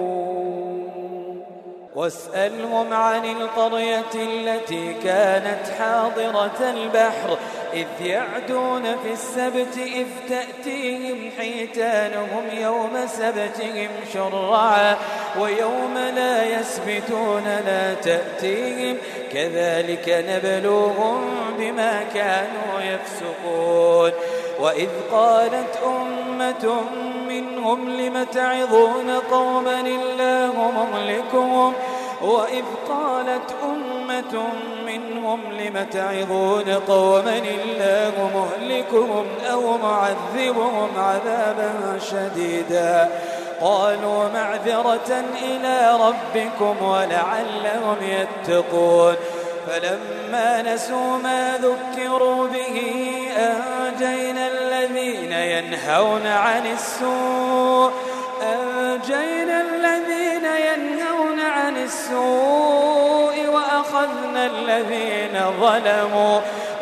Speaker 2: واسألهم عن القرية التي كانت حاضرة البحر إذ يعدون في السبت إذ تأتيهم حيتانهم يوم سبتهم شرعا ويوم لا يسبتون لا تأتيهم كذلك نبلوهم بما كانوا يفسقون وإذ قالت أمة منهم لم تعظون قوما الله مهلكهم وإذ قالت أمة منهم لم تعظون قوما الله مهلكهم أو معذبهم عذابا شديدا قالوا معذرة إلى ربكم ولعلهم يتقون فلما نسوا ما ذكروا به أنجينا الذين ينهون عن السوء أنجينا الذين ينهون عن السوء وأخذنا الذين ظلموا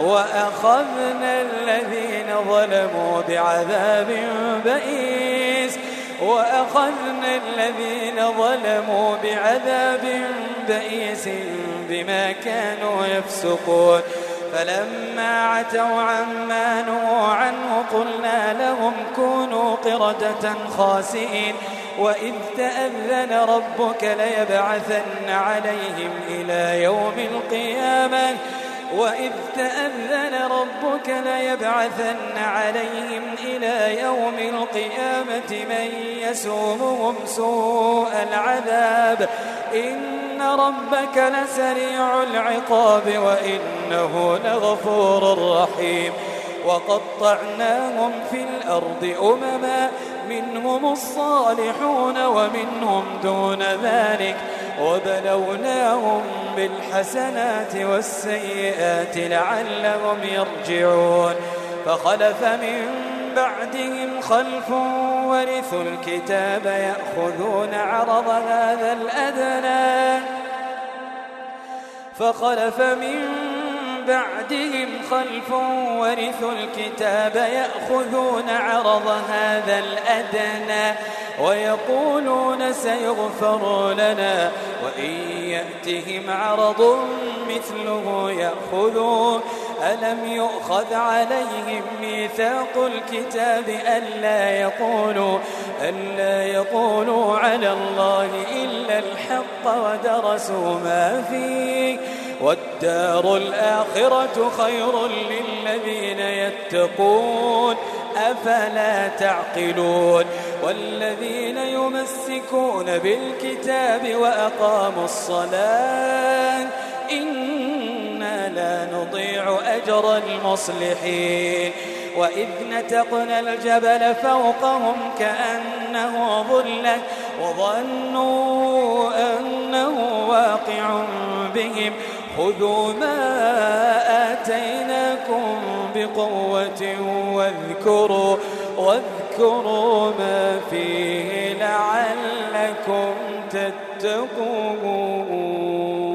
Speaker 2: وأخذنا الذين ظلموا بعذاب بئيس وأخذنا الذين ظلموا بعذاب بئيس بما كانوا يفسقون فلما عتوا عما نهوا عنه قلنا لهم كونوا قردة خاسئين وإذ تأذن ربك ليبعثن عليهم إلى يوم القيامة وإذ تأذن ربك ليبعثن عليهم إلى يوم القيامة من يسومهم سوء العذاب إن ربك لسريع العقاب وإنه لغفور رحيم وقطعناهم في الأرض أمما منهم الصالحون ومنهم دون ذلك وبلوناهم بالحسنات والسيئات لعلهم يرجعون فخلف من بعدهم خلف ورثوا الكتاب يأخذون عرض هذا الأدنى فخلف من بعدهم خلف ورثوا الكتاب يأخذون عرض هذا الأدنى ويقولون سيغفر لنا وإن يأتهم عرض مثله يأخذوه ألم يؤخذ عليهم ميثاق الكتاب ألا يقولوا ألا يقولوا على الله إلا الحق ودرسوا ما فيه والدار الآخرة خير للذين يتقون أفلا تعقلون والذين يمسكون بالكتاب وأقاموا الصلاة إنا لا نضيع أجر المصلحين وإذ نتقنا الجبل فوقهم كأنه ظلة وظنوا أنه واقع بهم خذوا ما آتيناكم بقوة واذكروا واذكروا ما فيه لعلكم تتقون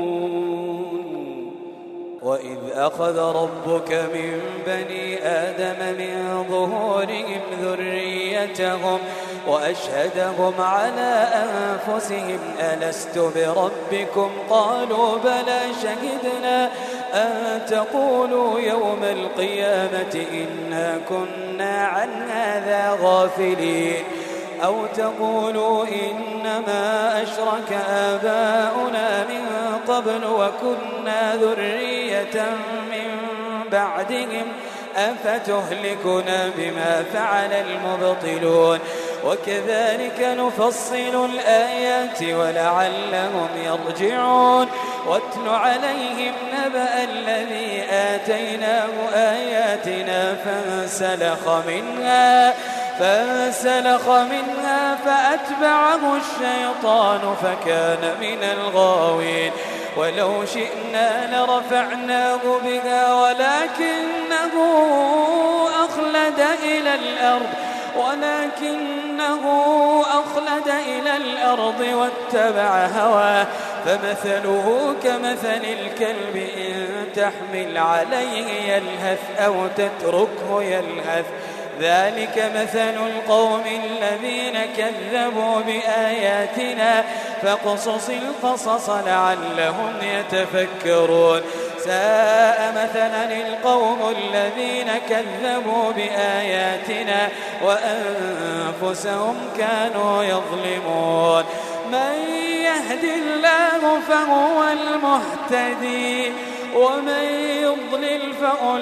Speaker 2: وإذ أخذ ربك من بني آدم من ظهورهم ذريتهم وأشهدهم على أنفسهم ألست بربكم قالوا بلى شهدنا أن تقولوا يوم القيامة إنا كنا عن هذا غافلين أو تقولوا إنما أشرك آباؤنا من قبل وكنا ذرية من بعدهم أفتهلكنا بما فعل المبطلون وكذلك نفصل الآيات ولعلهم يرجعون واتل عليهم نبأ الذي آتيناه آياتنا فانسلخ منها فانسلخ منها فأتبعه الشيطان فكان من الغاوين ولو شئنا لرفعناه بها ولكنه أخلد إلى الأرض ولكنه أخلد إلى الأرض واتبع هواه فمثله كمثل الكلب إن تحمل عليه يلهث أو تتركه يلهث ذلك مثل القوم الذين كذبوا بآياتنا فاقصص القصص لعلهم يتفكرون ساء مثلا القوم الذين كذبوا بآياتنا وأنفسهم كانوا يظلمون من يهد الله فهو المهتدي ومن يضلل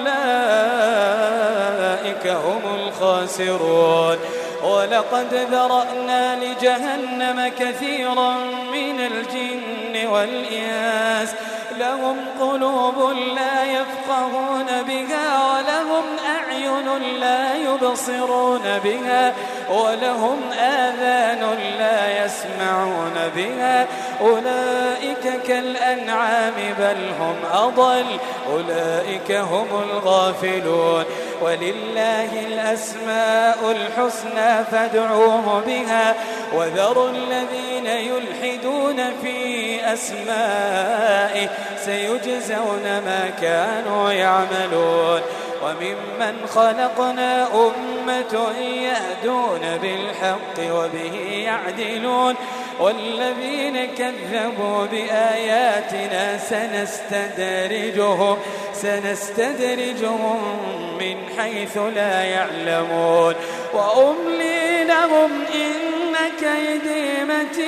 Speaker 2: فأولئك هم الخاسرون ولقد ذرأنا لجهنم كثيرا من الجن والإنس لهم قلوب لا يفقهون بها ولهم أعين لا يبصرون بها ولهم آذان لا يسمعون بها أولئك كالأنعام بل هم أضل أولئك هم الغافلون ولله الأسماء الحسنى فادعوه بها وذروا الذين يلحدون في أسمائه سيجزون ما كانوا يعملون وممن خلقنا أمة يهدون بالحق وبه يعدلون والذين كذبوا بآياتنا سنستدرجهم سنستدرجهم من حيث لا يعلمون وأملي لهم إن كيدي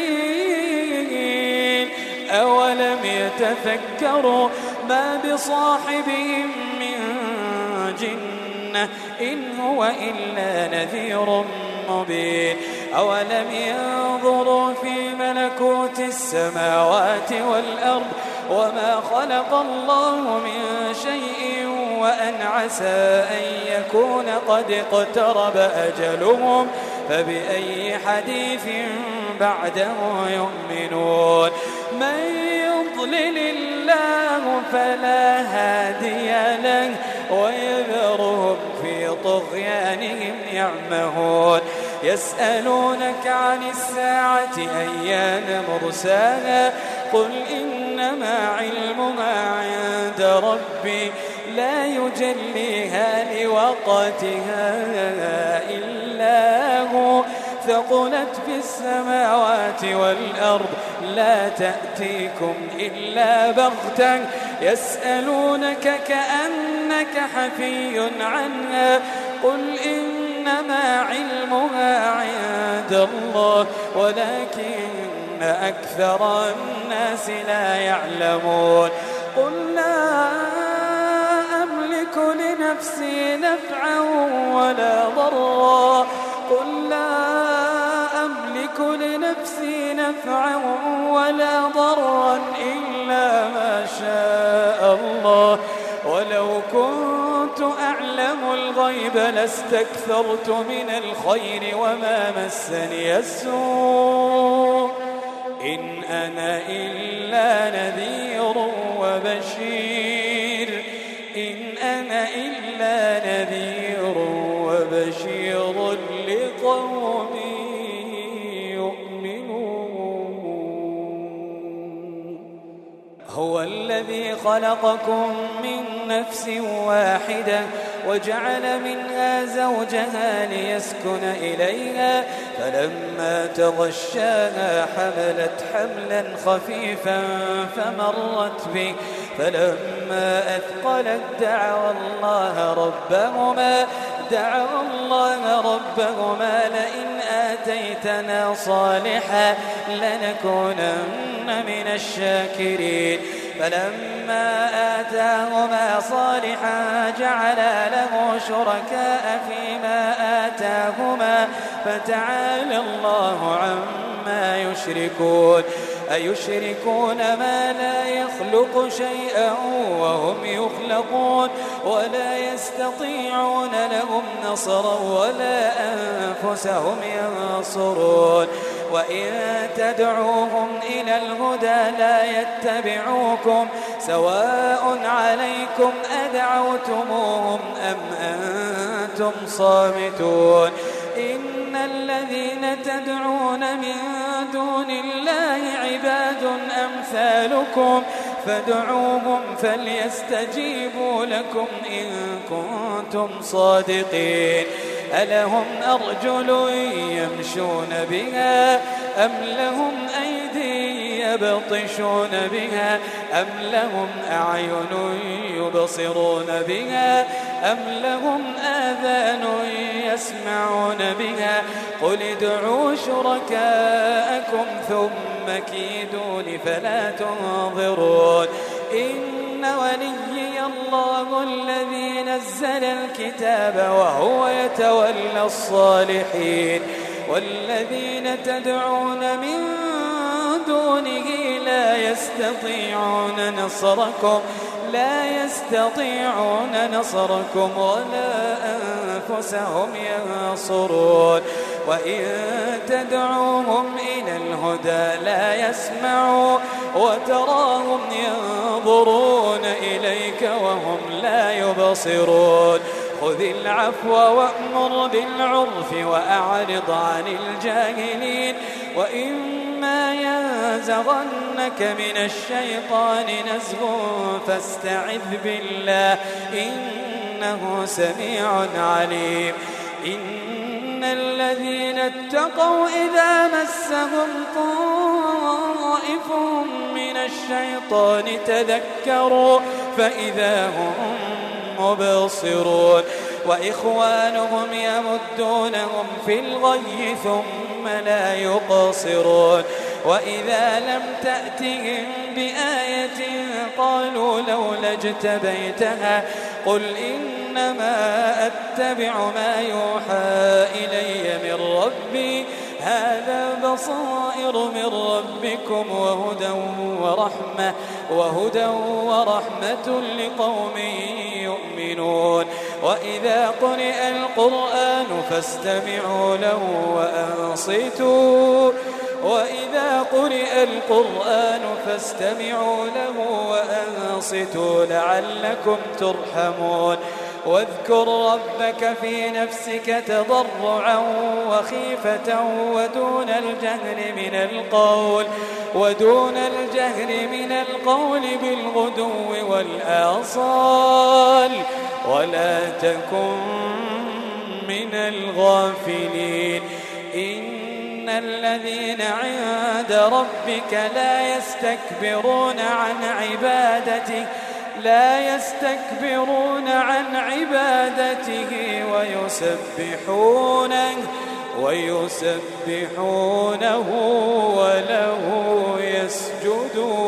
Speaker 2: متين أولم يتفكروا ما بصاحبهم من جنة إن هو إلا نذير مبين أولم ينظروا في ملكوت السماوات والأرض وما خلق الله من شيء وأن عسى أن يكون قد اقترب أجلهم فبأي حديث بعده يؤمنون من يضلل الله فلا هادي له ويذرهم في طغيانهم يعمهون يسألونك عن الساعة أيان مرساها قل إنما علمها عند ربي لا يجليها لوقتها إلا هو ثقلت في السماوات والأرض لا تأتيكم إلا بغتة يسألونك كأنك حفي عنها قل إنما علمها عند الله ولكن أكثر الناس لا يعلمون قل لا أملك لنفسي نفعا ولا ضرا قل لا أملك لنفسي نفعا ولا ضرا إلا ما شاء الله ولو كنت أعلم الغيب لاستكثرت من الخير وما مسني السوء إن أنا إلا نذير وبشير إن أنا إلا نذير وبشير لقوم هو الذي خلقكم من نفس واحدة وجعل منها زوجها ليسكن إليها فلما تغشاها حملت حملا خفيفا فمرت به فلما أثقلت دعوا الله ربهما دعوا الله ربهما لئن آتيتنا صالحا لنكونن من الشاكرين فلما آتاهما صالحا جعلا له شركاء فيما آتاهما فتعالى الله عما يشركون أيشركون ما لا يخلق شيئا وهم يخلقون ولا يستطيعون لهم نصرا ولا أنفسهم ينصرون وإن تدعوهم إلى الهدى لا يتبعوكم سواء عليكم أدعوتموهم أم أنتم صامتون إن الذين تدعون من دون الله عباد أمثالكم فادعوهم فليستجيبوا لكم إن كنتم صادقين ألهم أرجل يمشون بها أم لهم أيدي يبطشون بها أم لهم أعين يبصرون بها أم لهم آذان يسمعون بها قل ادعوا شركاءكم ثم كيدون فلا تنظرون إن وليي الله الذي نزل الكتاب وهو يتولى الصالحين والذين تدعون من دونه لا يستطيعون نصركم لا يستطيعون نصركم ولا أنفسهم ينصرون وإن تدعوهم إلى الهدى لا يسمعوا وتراهم ينظرون إليك وهم لا يبصرون خذ العفو وأمر بالعرف وأعرض عن الجاهلين وإما ينزغنك من الشيطان نزغ فاستعذ بالله إنه سميع عليم إن الذين اتقوا إذا مسهم طائف من الشيطان تذكروا فإذا هم مبصرون وإخوانهم يمدونهم في الغي ثم لا يقصرون وإذا لم تأتهم بآية قالوا لولا اجتبيتها قل إنما أتبع ما يوحى إلي من ربي هذا بصائر من ربكم وهدى ورحمة وهدى ورحمة لقوم يؤمنون وإذا قرئ القرآن فاستمعوا له وأنصتوا وإذا قرئ القرآن فاستمعوا له وأنصتوا لعلكم ترحمون واذكر ربك في نفسك تضرعا وخيفة ودون الجهر من القول ودون الجهر من القول بالغدو والآصال ولا تكن من الغافلين إن الذين عند ربك لا يستكبرون عن عبادته لا يستكبرون عن عبادته ويسبحونه ويسبحونه وله يسجدون